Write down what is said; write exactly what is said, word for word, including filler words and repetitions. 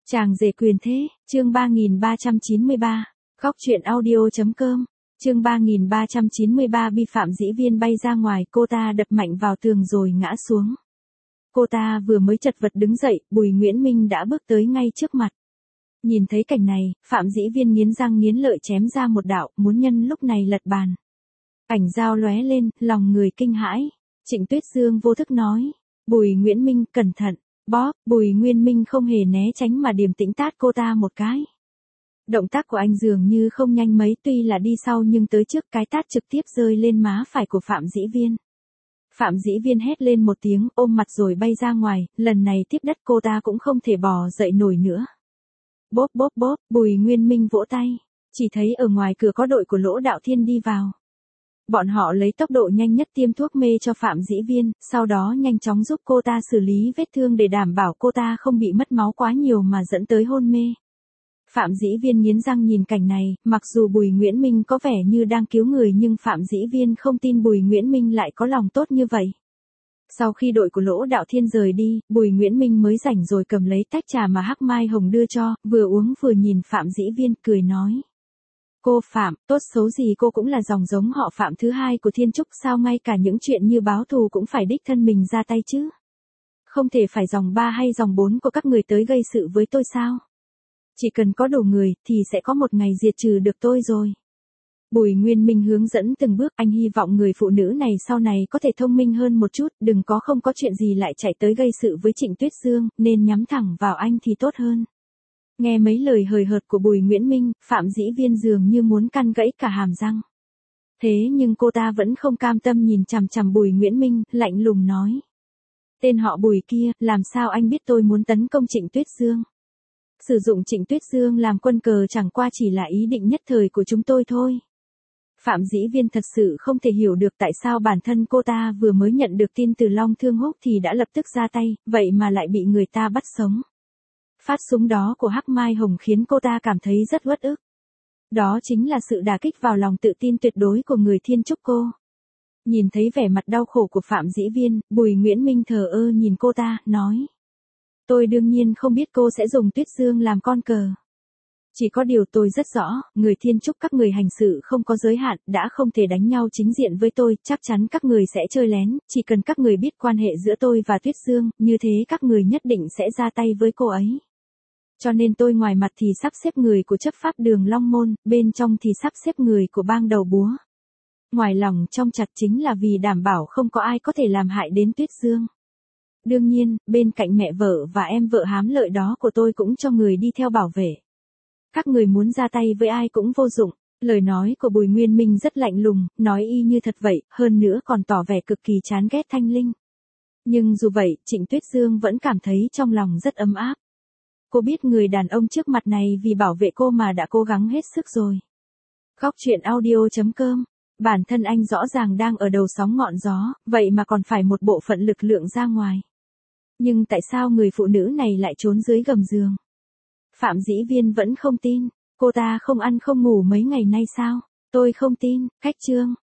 Chàng rể quyền thế, chương ba nghìn ba trăm chín mươi ba, góc truyện audio.com, chương ba nghìn ba trăm chín mươi ba bi Phạm Dĩ Viên bay ra ngoài, cô ta đập mạnh vào tường rồi ngã xuống. Cô ta vừa mới chật vật đứng dậy, Bùi Nguyễn Minh đã bước tới ngay trước mặt. Nhìn thấy cảnh này, Phạm Dĩ Viên nghiến răng nghiến lợi chém ra một đạo, muốn nhân lúc này lật bàn. Ảnh dao lóe lên, lòng người kinh hãi. Trịnh Tuyết Dương vô thức nói, Bùi Nguyễn Minh, cẩn thận. Bóp, Bùi Nguyễn Minh không hề né tránh mà điềm tĩnh tát cô ta một cái. Động tác của anh dường như không nhanh mấy, tuy là đi sau nhưng tới trước, cái tát trực tiếp rơi lên má phải của Phạm Dĩ Viên. Phạm Dĩ Viên hét lên một tiếng, ôm mặt rồi bay ra ngoài, lần này tiếp đất cô ta cũng không thể bò dậy nổi nữa. Bóp bóp bóp, Bùi Nguyễn Minh vỗ tay, chỉ thấy ở ngoài cửa có đội của Lỗ Đạo Thiên đi vào. Bọn họ lấy tốc độ nhanh nhất tiêm thuốc mê cho Phạm Dĩ Viên, sau đó nhanh chóng giúp cô ta xử lý vết thương để đảm bảo cô ta không bị mất máu quá nhiều mà dẫn tới hôn mê. Phạm Dĩ Viên nghiến răng nhìn cảnh này, mặc dù Bùi Nguyễn Minh có vẻ như đang cứu người nhưng Phạm Dĩ Viên không tin Bùi Nguyễn Minh lại có lòng tốt như vậy. Sau khi đội của Lỗ Đạo Thiên rời đi, Bùi Nguyễn Minh mới rảnh rồi cầm lấy tách trà mà Hắc Mai Hồng đưa cho, vừa uống vừa nhìn Phạm Dĩ Viên cười nói. Cô Phạm, tốt xấu gì cô cũng là dòng giống họ Phạm thứ hai của Thiên Trúc, sao ngay cả những chuyện như báo thù cũng phải đích thân mình ra tay chứ? Không thể phải dòng ba hay dòng bốn của các người tới gây sự với tôi sao? Chỉ cần có đủ người thì sẽ có một ngày diệt trừ được tôi rồi. Bùi Nguyên Minh hướng dẫn từng bước, anh hy vọng người phụ nữ này sau này có thể thông minh hơn một chút, đừng có không có chuyện gì lại chạy tới gây sự với Trịnh Tuyết Dương, nên nhắm thẳng vào anh thì tốt hơn. Nghe mấy lời hời hợt của Bùi Nguyễn Minh, Phạm Dĩ Viên dường như muốn căn gãy cả hàm răng. Thế nhưng cô ta vẫn không cam tâm nhìn chằm chằm Bùi Nguyễn Minh, lạnh lùng nói. Tên họ Bùi kia, làm sao anh biết tôi muốn tấn công Trịnh Tuyết Dương? Sử dụng Trịnh Tuyết Dương làm quân cờ chẳng qua chỉ là ý định nhất thời của chúng tôi thôi. Phạm Dĩ Viên thật sự không thể hiểu được tại sao bản thân cô ta vừa mới nhận được tin từ Long Thương Húc thì đã lập tức ra tay, vậy mà lại bị người ta bắt sống. Phát súng đó của Hắc Mai Hồng khiến cô ta cảm thấy rất uất ức. Đó chính là sự đả kích vào lòng tự tin tuyệt đối của người Thiên Trúc cô. Nhìn thấy vẻ mặt đau khổ của Phạm Dĩ Viên, Bùi Nguyễn Minh thờ ơ nhìn cô ta, nói. Tôi đương nhiên không biết cô sẽ dùng Tuyết Dương làm con cờ. Chỉ có điều tôi rất rõ, người Thiên Trúc các người hành sự không có giới hạn, đã không thể đánh nhau chính diện với tôi, chắc chắn các người sẽ chơi lén, chỉ cần các người biết quan hệ giữa tôi và Tuyết Dương, như thế các người nhất định sẽ ra tay với cô ấy. Cho nên tôi ngoài mặt thì sắp xếp người của chấp pháp đường Long Môn, bên trong thì sắp xếp người của bang đầu búa. Ngoài lòng trong chặt chính là vì đảm bảo không có ai có thể làm hại đến Tuyết Dương. Đương nhiên, bên cạnh mẹ vợ và em vợ hám lợi đó của tôi cũng cho người đi theo bảo vệ. Các người muốn ra tay với ai cũng vô dụng. Lời nói của Bùi Nguyên Minh rất lạnh lùng, nói y như thật vậy, hơn nữa còn tỏ vẻ cực kỳ chán ghét Thanh Linh. Nhưng dù vậy, Trịnh Tuyết Dương vẫn cảm thấy trong lòng rất ấm áp. Cô biết người đàn ông trước mặt này vì bảo vệ cô mà đã cố gắng hết sức rồi. Góc truyện audio.com, bản thân anh rõ ràng đang ở đầu sóng ngọn gió, vậy mà còn phải một bộ phận lực lượng ra ngoài. Nhưng tại sao người phụ nữ này lại trốn dưới gầm giường? Phạm Dĩ Viên vẫn không tin, cô ta không ăn không ngủ mấy ngày nay sao? Tôi không tin, khách trương.